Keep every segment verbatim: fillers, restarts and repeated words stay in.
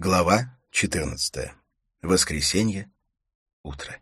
Глава четырнадцатая. Воскресенье. Утро.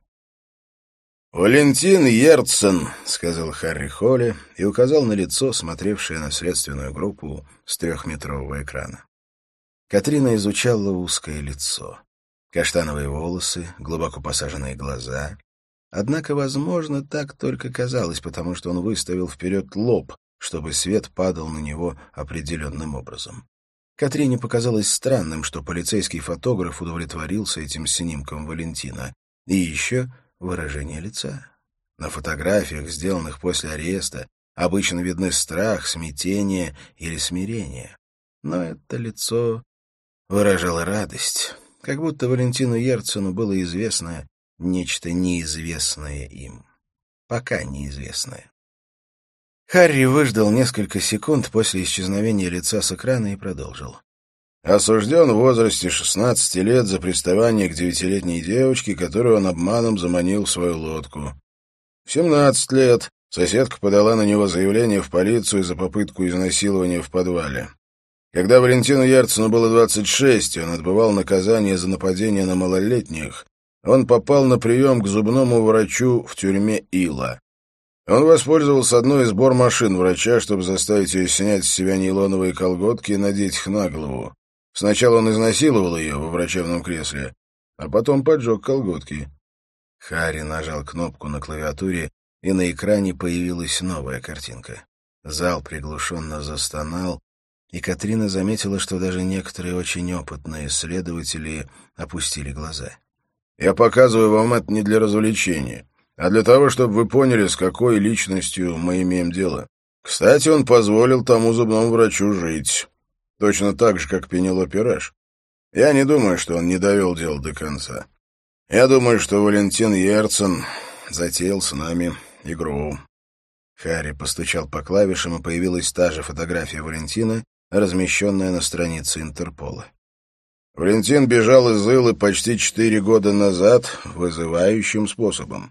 «Валентин Ерцен», — сказал Харри Холли и указал на лицо, смотревшее на следственную группу с трехметрового экрана. Катрина изучала узкое лицо. Каштановые волосы, глубоко посаженные глаза. Однако, возможно, так только казалось, потому что он выставил вперед лоб, чтобы свет падал на него определенным образом. Катрине показалось странным, что полицейский фотограф удовлетворился этим снимком Валентина. И еще выражение лица. На фотографиях, сделанных после ареста, обычно видны страх, смятение или смирение. Но это лицо выражало радость, как будто Валентину Ерцену было известно нечто неизвестное им. Пока неизвестное. Харри выждал несколько секунд после исчезновения лица с экрана и продолжил. Осужден в возрасте шестнадцати лет за приставание к девятилетней девочке, которую он обманом заманил в свою лодку. В семнадцать лет соседка подала на него заявление в полицию за попытку изнасилования в подвале. Когда Валентину Ерцену было двадцать шесть, и он отбывал наказание за нападение на малолетних, он попал на прием к зубному врачу в тюрьме Ила. Он воспользовался одной из бормашин врача, чтобы заставить ее снять с себя нейлоновые колготки и надеть их на голову. Сначала он изнасиловал ее во врачебном кресле, а потом поджег колготки. Харри нажал кнопку на клавиатуре, и на экране появилась новая картинка. Зал приглушенно застонал, и Катрина заметила, что даже некоторые очень опытные следователи опустили глаза. «Я показываю вам это не для развлечения, а для того, чтобы вы поняли, с какой личностью мы имеем дело. Кстати, он позволил тому зубному врачу жить. Точно так же, как Пенелопе Раш. Я не думаю, что он не довел дело до конца. Я думаю, что Валентин Ерцен затеял с нами игру». Харри постучал по клавишам, и появилась та же фотография Валентина, размещенная на странице Интерпола. Валентин бежал из Илы почти четыре года назад вызывающим способом.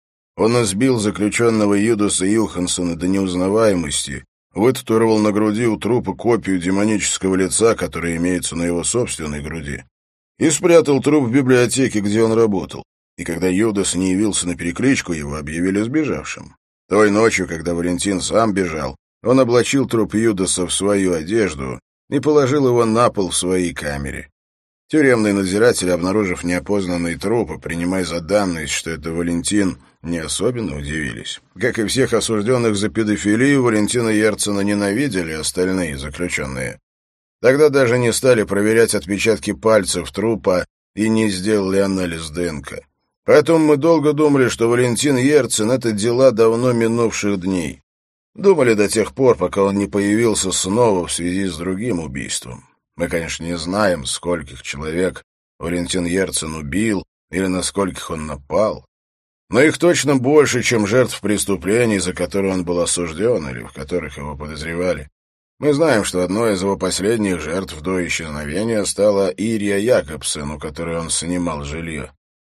Он избил заключенного Юдаса Юхансона до неузнаваемости, вытатуировал на груди у трупа копию демонического лица, которое имеется на его собственной груди, и спрятал труп в библиотеке, где он работал. И когда Юдас не явился на перекличку, его объявили сбежавшим. Той ночью, когда Валентин сам бежал, он облачил труп Юдаса в свою одежду и положил его на пол в своей камере. Тюремные надзиратели, обнаружив неопознанный труп, принимая за данность, что это Валентин, не особенно удивились. Как и всех осужденных за педофилию, Валентина Ерцена ненавидели остальные заключенные. Тогда даже не стали проверять отпечатки пальцев трупа и не сделали анализ ДНК. Поэтому мы долго думали, что Валентин Ерцен — это дела давно минувших дней. Думали до тех пор, пока он не появился снова в связи с другим убийством. Мы, конечно, не знаем, скольких человек Валентин Ерцен убил или на скольких он напал, но их точно больше, чем жертв преступлений, за которые он был осужден или в которых его подозревали. Мы знаем, что одной из его последних жертв до исчезновения стала Ирия Якобсен, у которой он снимал жилье.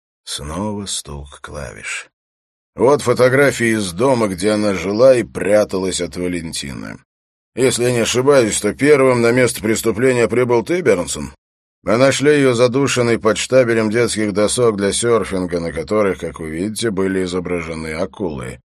Снова стук клавиш. Вот фотографии из дома, где она жила и пряталась от Валентина. Если я не ошибаюсь, то первым на место преступления прибыл ты, Бернсон. Мы нашли ее задушенной под штабелем детских досок для серфинга, на которых, как вы видите, были изображены акулы.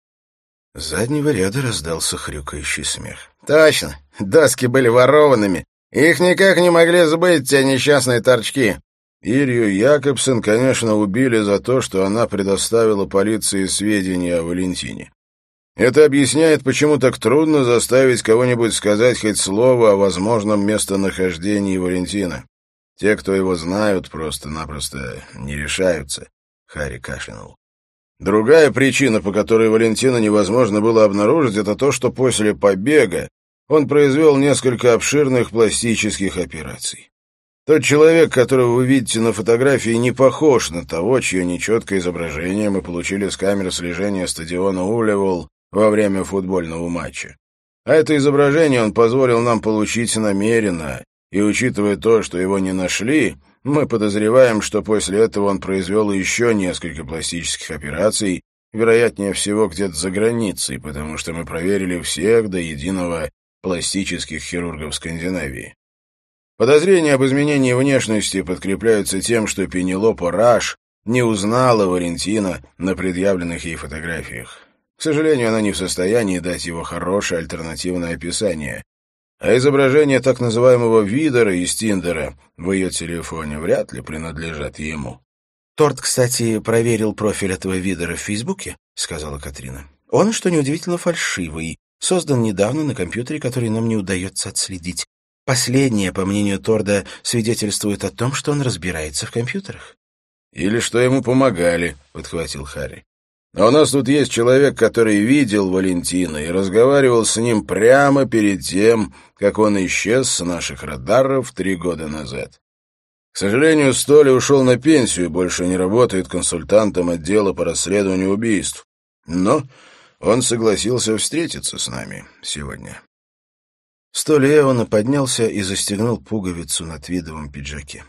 С заднего ряда раздался хрюкающий смех. «Точно! Доски были ворованными. Их никак не могли сбыть те несчастные торчки». Ирию Якобсен, конечно, убили за то, что она предоставила полиции сведения о Валентине. Это объясняет, почему так трудно заставить кого-нибудь сказать хоть слово о возможном местонахождении Валентина. Те, кто его знают, просто-напросто не решаются. Харри кашлянул. Другая причина, по которой Валентина невозможно было обнаружить, это то, что после побега он произвел несколько обширных пластических операций. Тот человек, которого вы видите на фотографии, не похож на того, чье нечеткое изображение мы получили с камеры слежения стадиона Улевол во время футбольного матча. А это изображение он позволил нам получить намеренно, и, учитывая то, что его не нашли, мы подозреваем, что после этого он произвел еще несколько пластических операций, вероятнее всего где-то за границей, потому что мы проверили всех до единого пластических хирургов Скандинавии. Подозрения об изменении внешности подкрепляются тем, что Пенелопа Раш не узнала Валентина на предъявленных ей фотографиях. К сожалению, она не в состоянии дать его хорошее альтернативное описание, а изображения так называемого Видера из Тиндера в ее телефоне вряд ли принадлежат ему. «Торт, кстати, проверил профиль этого Видера в Фейсбуке», — сказала Катрина. «Он, что неудивительно, фальшивый, создан недавно на компьютере, который нам не удается отследить. Последнее, по мнению Торда, свидетельствует о том, что он разбирается в компьютерах». «Или что ему помогали», — подхватил Харри. «А у нас тут есть человек, который видел Валентина и разговаривал с ним прямо перед тем, как он исчез с наших радаров три года назад. К сожалению, Столи ушел на пенсию и больше не работает консультантом отдела по расследованию убийств. Но он согласился встретиться с нами сегодня». Столи Эона поднялся и застегнул пуговицу на твидовом пиджаке.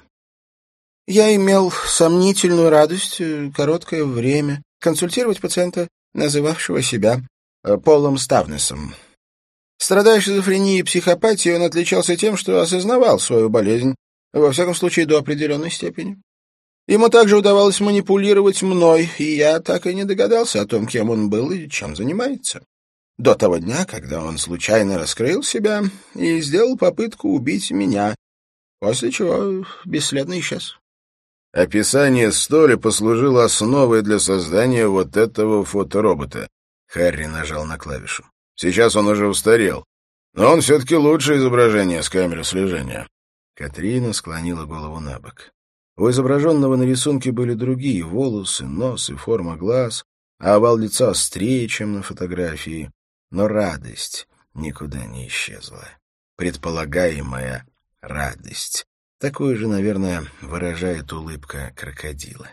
«Я имел сомнительную радость короткое время консультировать пациента, называвшего себя Полом Ставнесом. Страдая шизофренией и психопатией, он отличался тем, что осознавал свою болезнь, во всяком случае до определенной степени. Ему также удавалось манипулировать мной, и я так и не догадался о том, кем он был и чем занимается. До того дня, когда он случайно раскрыл себя и сделал попытку убить меня, после чего бесследно исчез». Описание Столи послужило основой для создания вот этого фоторобота. Харри нажал на клавишу. Сейчас он уже устарел, но он все-таки лучшее изображение с камеры слежения. Катрина склонила голову на бок. У изображенного на рисунке были другие волосы, нос и форма глаз, а овал лица острее, чем на фотографии. Но радость никуда не исчезла. Предполагаемая радость. Такую же, наверное, выражает улыбка крокодила.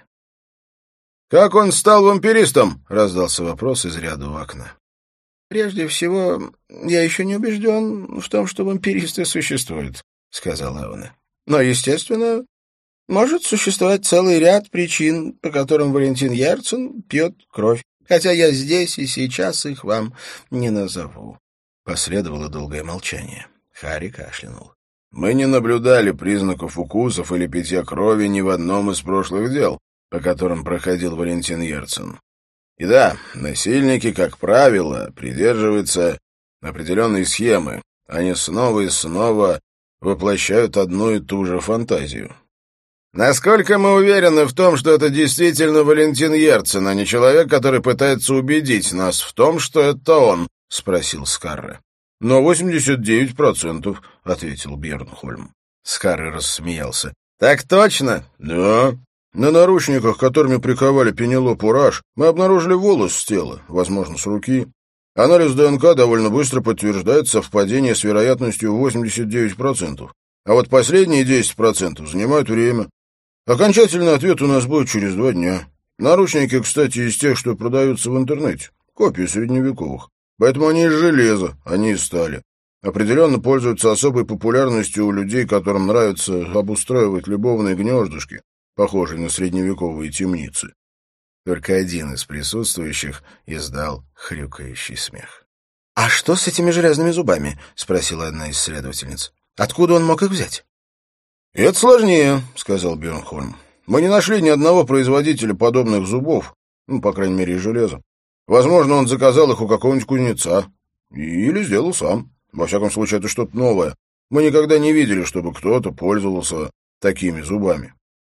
«Как он стал вампиристом?» — раздался вопрос из ряда у окна. «Прежде всего, я еще не убежден в том, что вампиристы существуют», — сказала Эона. «Но, естественно, может существовать целый ряд причин, по которым Валентин Ярцен пьет кровь, хотя я здесь и сейчас их вам не назову». Последовало долгое молчание. Харри кашлянул. «Мы не наблюдали признаков укусов или питья крови ни в одном из прошлых дел, по которым проходил Валентин Ярцен. И да, насильники, как правило, придерживаются определенной схемы. Они снова и снова воплощают одну и ту же фантазию. Насколько мы уверены в том, что это действительно Валентин Ярцен, а не человек, который пытается убедить нас в том, что это он?» — спросил Скарре. «На восемьдесят девять процентов», — ответил Бьернхольм. Скарре рассмеялся. «Так точно?» «Да. На наручниках, которыми приковали Пенелопу Раш, мы обнаружили волос с тела, возможно, с руки. Анализ ДНК довольно быстро подтверждает совпадение с вероятностью восемьдесят девять процентов. А вот последние десять процентов занимают время. Окончательный ответ у нас будет через два дня. Наручники, кстати, из тех, что продаются в интернете. Копии средневековых. Поэтому они из железа, а не из стали. Определенно пользуются особой популярностью у людей, которым нравится обустраивать любовные гнездышки, похожие на средневековые темницы». Только один из присутствующих издал хрюкающий смех. «А что с этими железными зубами?» — спросила одна из следовательниц. «Откуда он мог их взять?» «Это сложнее», — сказал Бьернхольм. «Мы не нашли ни одного производителя подобных зубов, ну, по крайней мере, из железа. Возможно, он заказал их у какого-нибудь кузнеца. Или сделал сам. Во всяком случае, это что-то новое. Мы никогда не видели, чтобы кто-то пользовался такими зубами».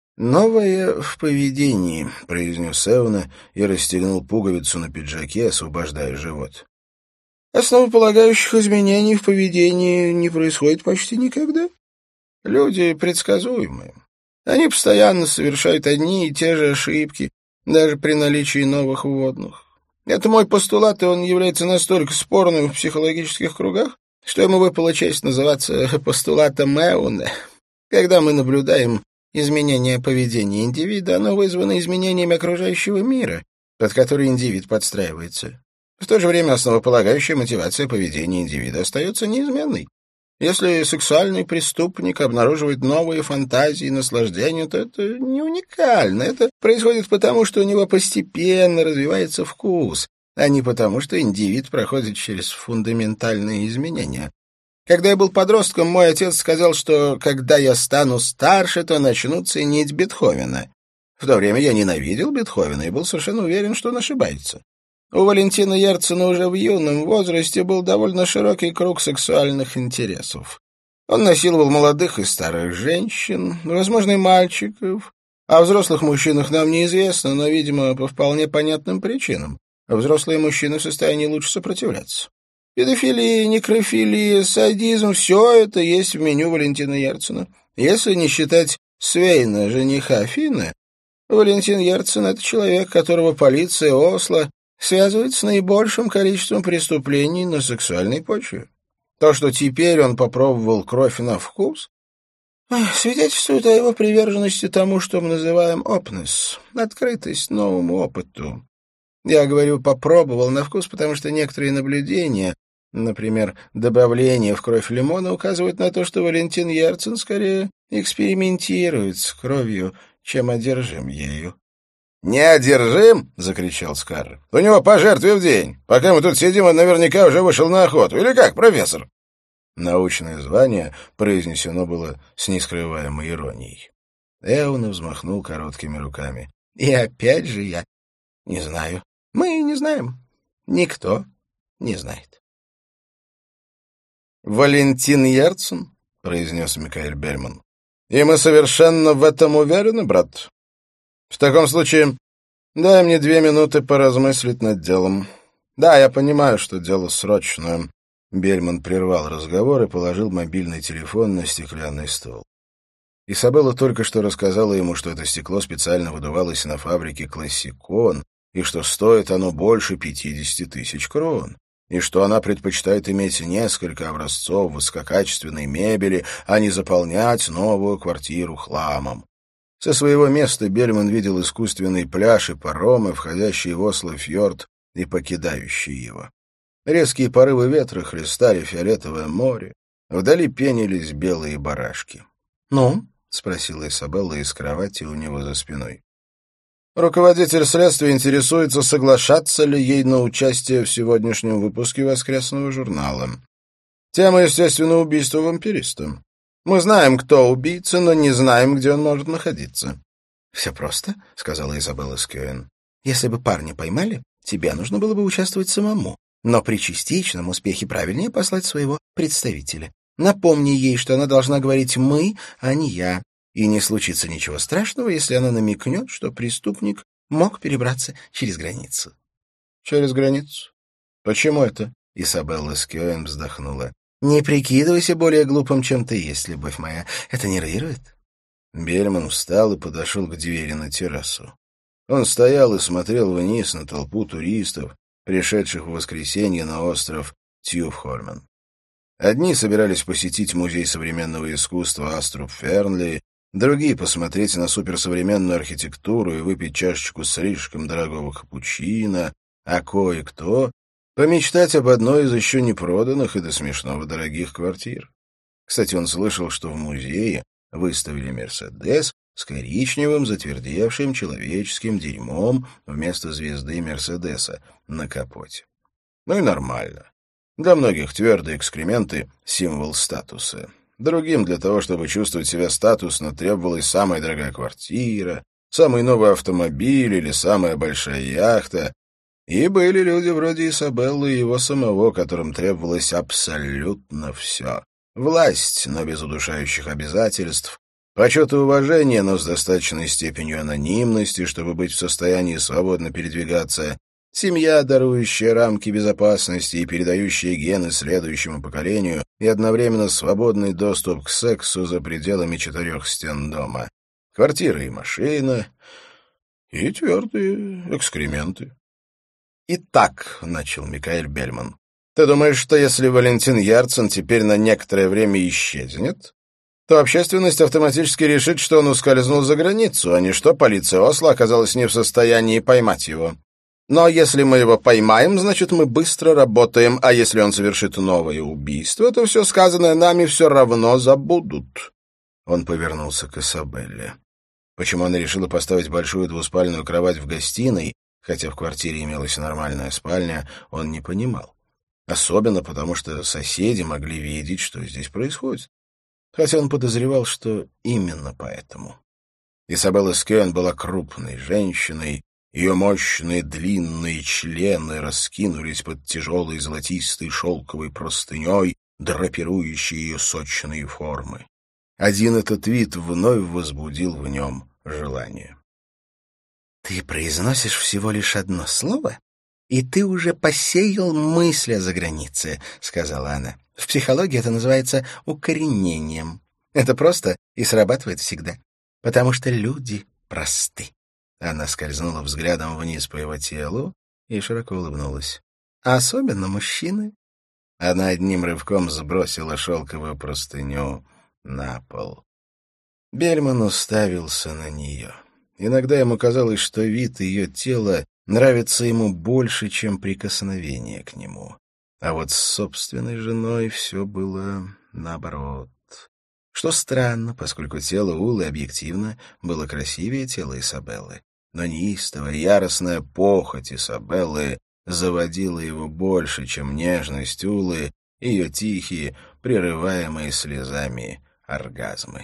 «Новое в поведении», — произнес Эона и расстегнул пуговицу на пиджаке, освобождая живот. «Основополагающих изменений в поведении не происходит почти никогда. Люди предсказуемые. Они постоянно совершают одни и те же ошибки, даже при наличии новых вводных. Это мой постулат, и он является настолько спорным в психологических кругах, что ему выпала честь называться постулатом Эона. Когда мы наблюдаем изменение поведения индивида, оно вызвано изменениями окружающего мира, под который индивид подстраивается. В то же время основополагающая мотивация поведения индивида остается неизменной. Если сексуальный преступник обнаруживает новые фантазии и наслаждения, то это не уникально. Это происходит потому, что у него постепенно развивается вкус, а не потому, что индивид проходит через фундаментальные изменения. Когда я был подростком, мой отец сказал, что когда я стану старше, то начну ценить Бетховена. В то время я ненавидел Бетховена и был совершенно уверен, что он ошибается. У Валентина Герцена уже в юном возрасте был довольно широкий круг сексуальных интересов. Он насиловал молодых и старых женщин, возможно, и мальчиков. О взрослых мужчинах нам неизвестно, но, видимо, по вполне понятным причинам. Взрослые мужчины в состоянии лучше сопротивляться. Педофилия, некрофилия, садизм — все это есть в меню Валентина Герцена. Если не считать Свейна, жениха Финны, Валентин Герцен — это человек, которого полиция Осло связывает с наибольшим количеством преступлений на сексуальной почве. То, что теперь он попробовал кровь на вкус, свидетельствует о его приверженности тому, что мы называем openness, открытость новому опыту. Я говорю «попробовал на вкус», потому что некоторые наблюдения, например, добавление в кровь лимона, указывают на то, что Валентин Герцен скорее экспериментирует с кровью, чем одержим ею. «Не одержим!» — закричал Скарр. «У него по жертве в день. Пока мы тут сидим, он наверняка уже вышел на охоту. Или как, профессор?» Научное звание произнесено было с нескрываемой иронией. Эуна взмахнул короткими руками. «И опять же я не знаю. Мы не знаем. Никто не знает». «Валентин Герцен?» — произнес Микаэль Бельман. «И мы совершенно в этом уверены, брат? В таком случае дай мне две минуты поразмыслить над делом. Да, я понимаю, что дело срочное». Бельман прервал разговор и положил мобильный телефон на стеклянный стол. Изабелла только что рассказала ему, что это стекло специально выдувалось на фабрике «Классикон», и что стоит оно больше пятидесяти тысяч крон, и что она предпочитает иметь несколько образцов высококачественной мебели, а не заполнять новую квартиру хламом. Со своего места Бельман видел искусственный пляж и паромы, входящие в Осло-фьорд и покидающие его. Резкие порывы ветра хлестали фиолетовое море, вдали пенились белые барашки. «Ну?» — спросила Изабелла из кровати у него за спиной. Руководитель следствия интересуется, соглашаться ли ей на участие в сегодняшнем выпуске воскресного журнала. Тема, естественно, убийство вампириста. Мы знаем, кто убийца, но не знаем, где он может находиться. — Все просто, — сказала Изабелла Скёен. — Если бы парня поймали, тебе нужно было бы участвовать самому. Но при частичном успехе правильнее послать своего представителя. Напомни ей, что она должна говорить «мы», а не «я». И не случится ничего страшного, если она намекнет, что преступник мог перебраться через границу. — Через границу? Почему это? Изабелла Скёен вздохнула. — Не прикидывайся более глупым, чем ты есть, любовь моя. Это нервирует. Бельман встал и подошел к двери на террасу. Он стоял и смотрел вниз на толпу туристов, пришедших в воскресенье на остров Тюфхольмен. Одни собирались посетить музей современного искусства Аструб Фернли, другие — посмотреть на суперсовременную архитектуру и выпить чашечку слишком дорогого капучино, а кое-кто — помечтать об одной из еще не проданных и до смешного дорогих квартир. Кстати, он слышал, что в музее выставили «Мерседес» с коричневым затвердевшим человеческим дерьмом вместо звезды Мерседеса на капоте. Ну и нормально. Для многих твердые экскременты — символ статуса. Другим для того, чтобы чувствовать себя статусно, требовалась самая дорогая квартира, самый новый автомобиль или самая большая яхта. И были люди вроде Изабеллы и его самого, которым требовалось абсолютно все. Власть, но без удушающих обязательств, почет и уважение, но с достаточной степенью анонимности, чтобы быть в состоянии свободно передвигаться, семья, дарующая рамки безопасности и передающая гены следующему поколению, и одновременно свободный доступ к сексу за пределами четырех стен дома, квартира и машина, и твердые экскременты. «Итак», — начал Микаэль Бельман, — «ты думаешь, что если Валентин Герцен теперь на некоторое время исчезнет, то общественность автоматически решит, что он ускользнул за границу, а не что полиция Осло оказалась не в состоянии поймать его? Но если мы его поймаем, значит, мы быстро работаем, а если он совершит новое убийство, то все сказанное нами все равно забудут». Он повернулся к Изабелле. Почему она решила поставить большую двуспальную кровать в гостиной, хотя в квартире имелась нормальная спальня, он не понимал. особенно потому, что соседи могли видеть, что здесь происходит. Хотя он подозревал, что именно поэтому. Изабелла Скёен была крупной женщиной, ее мощные длинные члены раскинулись под тяжелой золотистой шелковой простыней, драпирующей ее сочные формы. Один этот вид вновь возбудил в нем желание. «Ты произносишь всего лишь одно слово, и ты уже посеял мысли о загранице», — сказала она. «В психологии это называется укоренением. Это просто и срабатывает всегда, потому что люди просты». Она скользнула взглядом вниз по его телу и широко улыбнулась. «А особенно мужчины». Она одним рывком сбросила шелковую простыню на пол. Бельман уставился на нее. Иногда ему казалось, что вид ее тела нравится ему больше, чем прикосновение к нему. А вот с собственной женой все было наоборот. Что странно, поскольку тело Улы объективно было красивее тела Изабеллы. Но неистовая, яростная похоть Изабеллы заводила его больше, чем нежность Улы и ее тихие, прерываемые слезами оргазмы.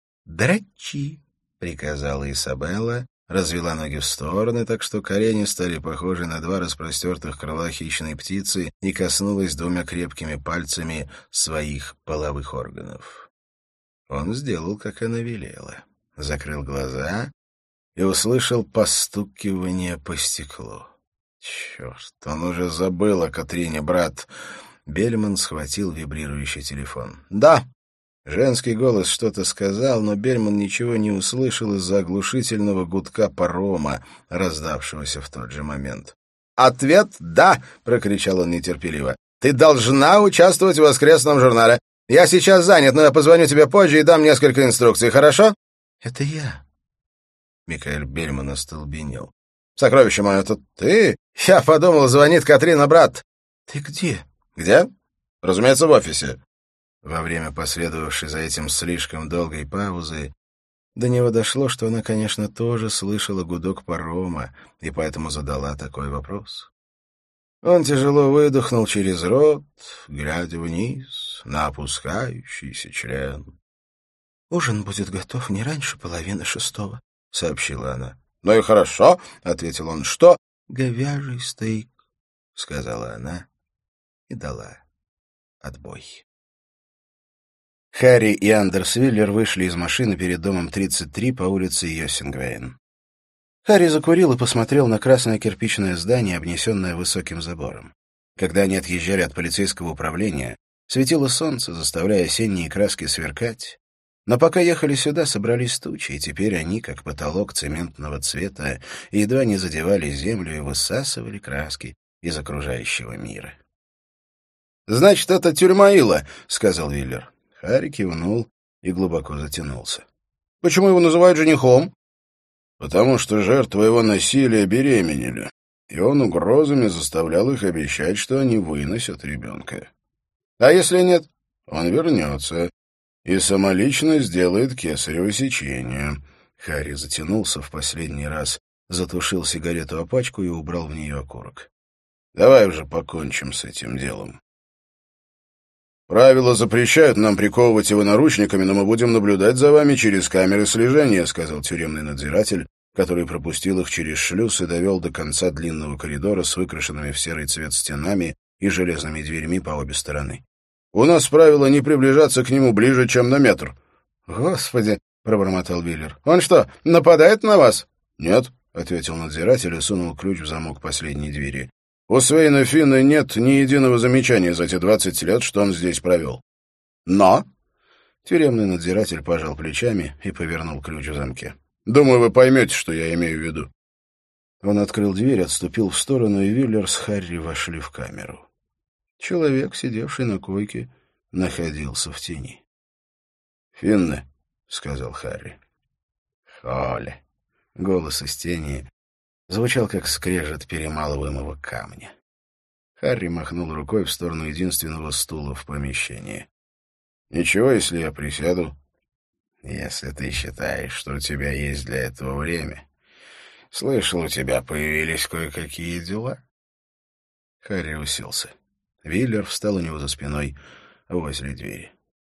«Дрочи!» — приказала Изабелла, развела ноги в стороны, так что колени стали похожи на два распростертых крыла хищной птицы и коснулась двумя крепкими пальцами своих половых органов. Он сделал, как она велела, закрыл глаза и услышал постукивание по стеклу. Черт, он уже забыл о Катрине, брат. Бельман схватил вибрирующий телефон. «Да!» Женский голос что-то сказал, но Бельман ничего не услышал из-за оглушительного гудка парома, раздавшегося в тот же момент. «Ответ — да!» — прокричал он нетерпеливо. «Ты должна участвовать в воскресном журнале. Я сейчас занят, но я позвоню тебе позже и дам несколько инструкций, хорошо?» «Это я». Микаэль Бельман остолбенел. «Сокровище мое, это ты? Я подумал, звонит Катрина, брат». «Ты где?» «Где? Разумеется, в офисе». Во время последовавшей за этим слишком долгой паузы до него дошло, что она, конечно, тоже слышала гудок парома и поэтому задала такой вопрос. Он тяжело выдохнул через рот, глядя вниз на опускающийся член. «Ужин будет готов не раньше половины шестого», — сообщила она. «Ну и хорошо», — ответил он. «Что?» «Говяжий стейк», — сказала она и дала отбой. Харри и Андерс Виллер вышли из машины перед домом тридцать три по улице Йосингвейн. Харри закурил и посмотрел на красное кирпичное здание, обнесенное высоким забором. Когда они отъезжали от полицейского управления, светило солнце, заставляя осенние краски сверкать. Но пока ехали сюда, собрались тучи, и теперь они, как потолок цементного цвета, едва не задевали землю и высасывали краски из окружающего мира. «Значит, это тюрьма Ила», — сказал Виллер. Харри кивнул и глубоко затянулся. «Почему его называют женихом?» «Потому что жертвы его насилия беременели, и он угрозами заставлял их обещать, что они выносят ребенка. А если нет, он вернется и самолично сделает кесарево сечение». Харри затянулся в последний раз, затушил сигарету о пачку и убрал в нее окурок. «Давай уже покончим с этим делом. «Правила запрещают нам приковывать его наручниками, но мы будем наблюдать за вами через камеры слежения», — сказал тюремный надзиратель, который пропустил их через шлюз и довел до конца длинного коридора с выкрашенными в серый цвет стенами и железными дверьми по обе стороны. «У нас правило не приближаться к нему ближе, чем на метр». «Господи!» — пробормотал Виллер. «Он что, нападает на вас?» «Нет», — ответил надзиратель и сунул ключ в замок последней двери. «У Свейна Финна нет ни единого замечания за те двадцать лет, что он здесь провел». «Но...» — тюремный надзиратель пожал плечами и повернул ключ в замке. «Думаю, вы поймете, что я имею в виду». Он открыл дверь, отступил в сторону, и Виллер с Харри вошли в камеру. Человек, сидевший на койке, находился в тени. «Финны», — сказал Харри. «Холли». Голос из тени звучал, как скрежет перемалываемого камня. Харри махнул рукой в сторону единственного стула в помещении. «Ничего, если я присяду?» «Если ты считаешь, что у тебя есть для этого время. Слышал, у тебя появились кое-какие дела». Харри уселся. Виллер встал у него за спиной возле двери.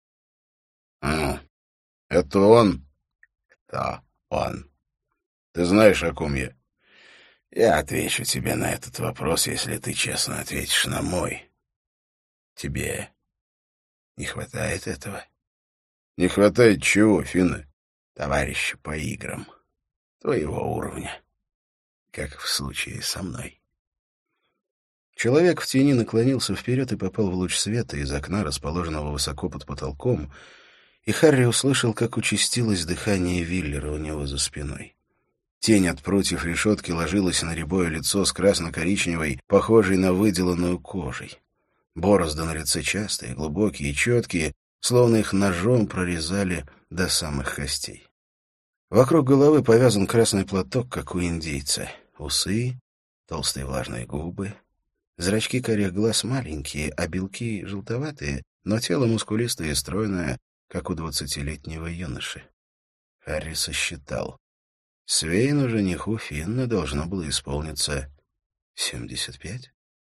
— А, это он? — Кто он? — Ты знаешь, о ком я? — Я отвечу тебе на этот вопрос, если ты честно ответишь на мой. Тебе не хватает этого? — Не хватает чего, Финна? — Товарища по играм. Твоего уровня. Как в случае со мной. Человек в тени наклонился вперед и попал в луч света из окна, расположенного высоко под потолком, и Харри услышал, как участилось дыхание Виллера у него за спиной. Тень от прутьев решетки ложилась на рябое лицо с красно-коричневой, похожей на выделанную кожей. Борозды на лице частые, глубокие и четкие, словно их ножом прорезали до самых костей. Вокруг головы повязан красный платок, как у индейца. Усы, толстые влажные губы. Зрачки карих глаз маленькие, а белки желтоватые, но тело мускулистое и стройное, как у двадцатилетнего юноши. Харри сосчитал. Свейну, жениху Финна, должно было исполниться семьдесят пять.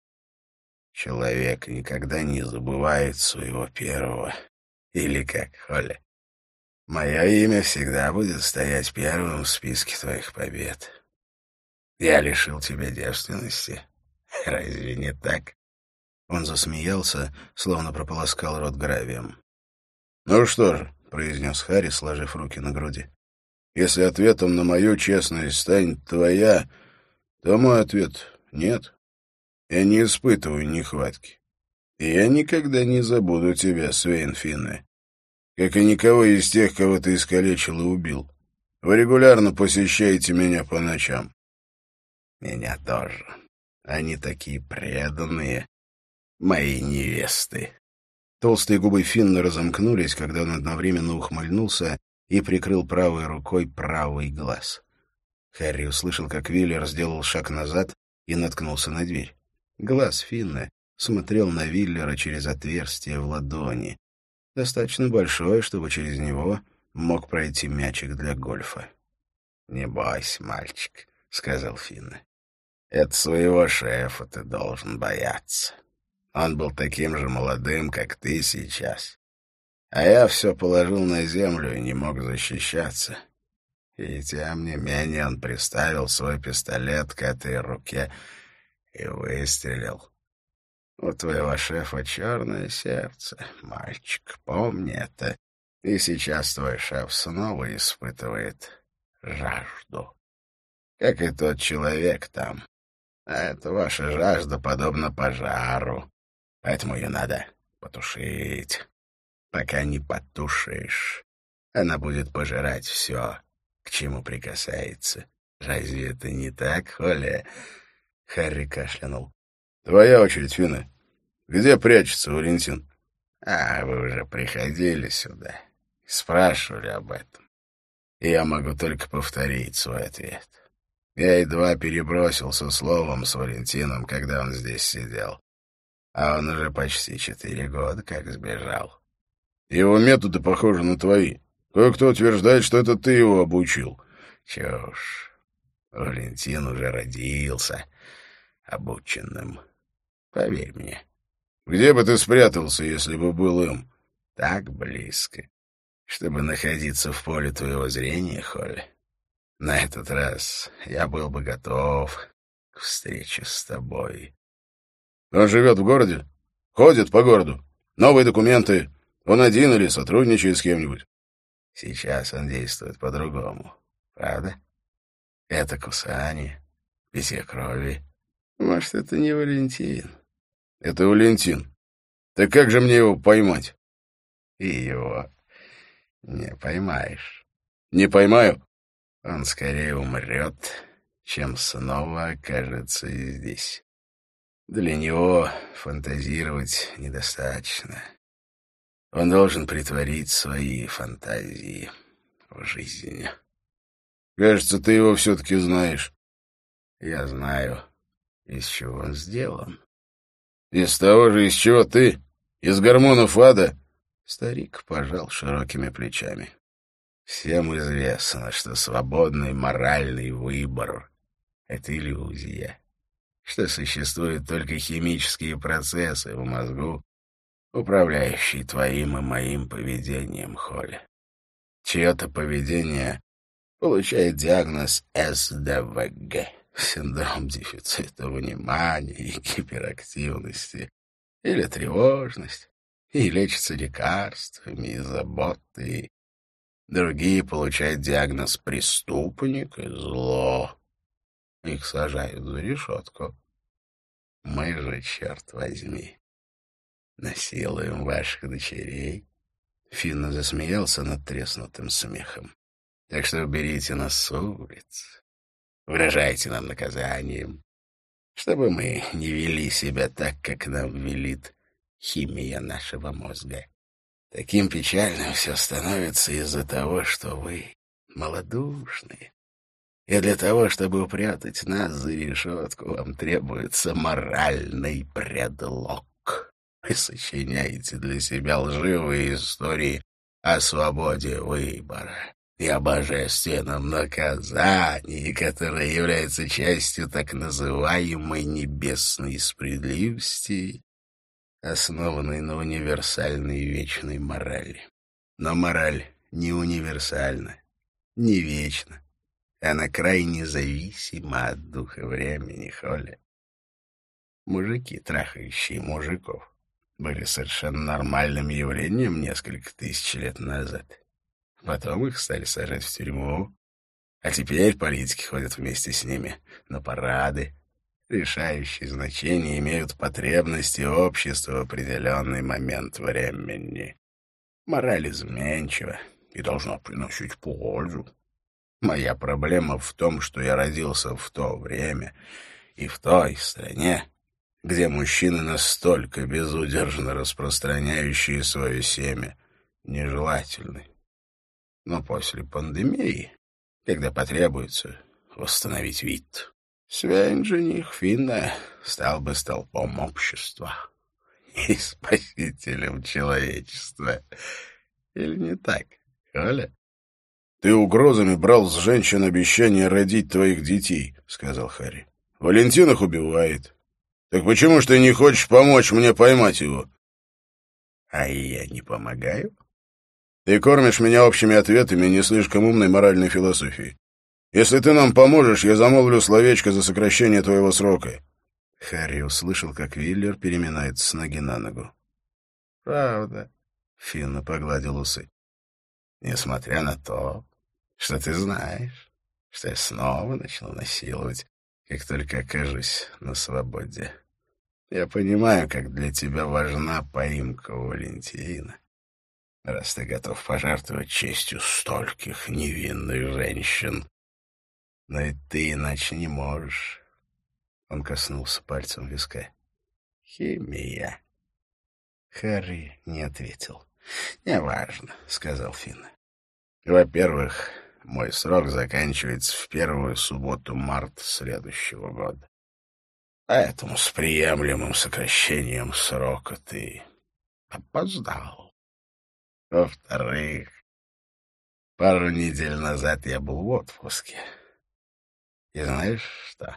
Человек никогда не забывает своего первого. Или как, Холли? Мое имя всегда будет стоять первым в списке твоих побед. Я лишил тебя девственности. Разве не так? Он засмеялся, словно прополоскал рот гравием. — Ну что же, — произнес Харри, сложив руки на груди, — если ответом на мою честность станет твоя, то мой ответ — нет. Я не испытываю нехватки. И я никогда не забуду тебя, Свейн Финне, как и никого из тех, кого ты искалечил и убил. Вы регулярно посещаете меня по ночам. Меня тоже. Они такие преданные, мои невесты. Толстые губы Финна разомкнулись, когда он одновременно ухмыльнулся и прикрыл правой рукой правый глаз. Харри услышал, как Виллер сделал шаг назад и наткнулся на дверь. Глаз Финна смотрел на Виллера через отверстие в ладони, достаточно большое, чтобы через него мог пройти мячик для гольфа. — Не бойся, мальчик, — сказал Финна. Это своего шефа ты должен бояться. Он был таким же молодым, как ты сейчас. А я все положил на землю и не мог защищаться. И тем не менее он приставил свой пистолет к этой руке и выстрелил. У твоего шефа черное сердце, мальчик, помни это. И сейчас твой шеф снова испытывает жажду. Как и тот человек там. А эта ваша жажда подобна пожару, поэтому ее надо потушить. Пока не потушишь, она будет пожирать все, к чему прикасается. Разве это не так, Холли? Харри кашлянул. — Твоя очередь, Финна. Где прячется Валентин? — А, вы уже приходили сюда, спрашивали об этом. И я могу только повторить свой ответ. Я едва перебросился словом с Валентином, когда он здесь сидел. А он уже почти четыре года как сбежал. Его методы похожи на твои. Кое-кто утверждает, что это ты его обучил. Чушь. Валентин уже родился обученным. Поверь мне. Где бы ты спрятался, если бы был им? Так близко, чтобы находиться в поле твоего зрения, Холли. На этот раз я был бы готов к встрече с тобой. Он живет в городе? Ходит по городу? Новые документы? Он один или сотрудничает с кем-нибудь? Сейчас он действует по-другому. Правда? Это кусание, питье крови. Может, это не Валентин? Это Валентин. Так как же мне его поймать? И его не поймаешь. Не поймаю? Он скорее умрет, чем снова окажется здесь. Для него фантазировать недостаточно. Он должен притворить свои фантазии в жизнь. Кажется, ты его все-таки знаешь. Я знаю, из чего он сделан. Из того же, из чего ты? Из гормонов ада? Старик пожал широкими плечами. Всем известно, что свободный моральный выбор — это иллюзия. что существуют только химические процессы в мозгу, управляющие твоим и моим поведением, Холли. Чье-то поведение получает диагноз эс дэ вэ гэ — синдром дефицита внимания и гиперактивности, или тревожность, и лечится лекарствами и заботой. Другие получают диагноз преступник и зло. Их сажают за решетку. Мы же, черт возьми, насилуем ваших дочерей. Финна засмеялся над треснутым смехом. Так что уберите нас с улиц, угрожайте нам наказанием, чтобы мы не вели себя так, как нам велит химия нашего мозга. Таким печальным все становится из-за того, что вы малодушны. И для того, чтобы упрятать нас за решетку, вам требуется моральный предлог. Вы сочиняете для себя лживые истории о свободе выбора и о божественном наказании, которое является частью так называемой небесной справедливости, основанной на универсальной вечной морали. Но мораль не универсальна, не вечна. Она крайне зависима от духа времени, Холли. Мужики, трахающие мужиков, были совершенно нормальным явлением несколько тысяч лет назад. Потом их стали сажать в тюрьму, а теперь политики ходят вместе с ними на парады. Решающее значение имеют потребности общества в определенный момент времени. Мораль изменчива и должна приносить пользу. Моя проблема в том, что я родился в то время и в той стране, где мужчины настолько безудержно распространяющие свое семя нежелательны. Но после пандемии, когда потребуется восстановить вид, Свейн, жених Финна, стал бы столпом общества и спасителем человечества. Или не так, Коля? «Ты угрозами брал с женщин обещание родить твоих детей», — сказал Харри. «Валентин их убивает. Так почему ж ты не хочешь помочь мне поймать его?» «А я не помогаю?» «Ты кормишь меня общими ответами не слишком умной моральной философией. Если ты нам поможешь, я замолвлю словечко за сокращение твоего срока». Харри услышал, как Виллер переминается с ноги на ногу. «Правда», — Финна погладил усы. «Несмотря на то, что ты знаешь, что я снова начну насиловать, как только окажусь на свободе. Я понимаю, как для тебя важна поимка Валентина, раз ты готов пожертвовать честью стольких невинных женщин. Но и ты иначе не можешь». Он коснулся пальцем виска. «Химия». Харри не ответил. «Неважно», — сказал Финн. «Во-первых, мой срок заканчивается в первую субботу марта следующего года. Поэтому с приемлемым сокращением срока ты опоздал. Во-вторых, пару недель назад я был в отпуске. И знаешь что?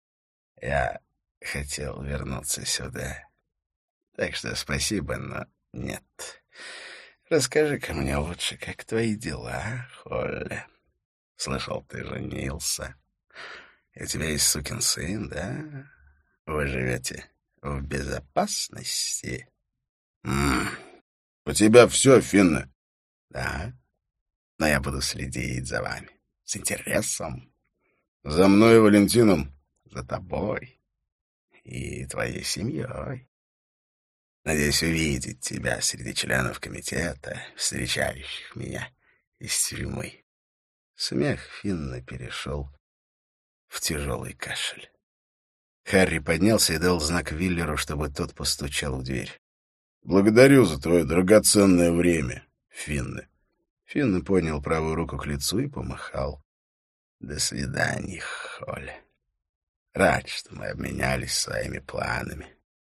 Я хотел вернуться сюда. Так что спасибо, но нет. Расскажи-ка мне лучше, как твои дела, Холли? Слышал, ты женился. И у тебя есть сукин сын, да? Вы живете в безопасности?» М-м. «У тебя все, Финна?» «Да, но я буду следить за вами с интересом. За мной и Валентином?» «За тобой и твоей семьей. Надеюсь увидеть тебя среди членов комитета, встречающих меня из тюрьмы». Смех Финна перешел в тяжелый кашель. Харри поднялся и дал знак Виллеру, чтобы тот постучал в дверь. «Благодарю за твое драгоценное время, Финна». Финна поднял правую руку к лицу и помахал. «До свидания, Холли. Рад, что мы обменялись своими планами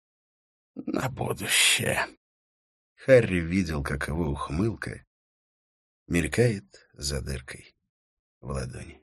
на будущее». Харри видел, как его ухмылка мелькает за дыркой в ладони.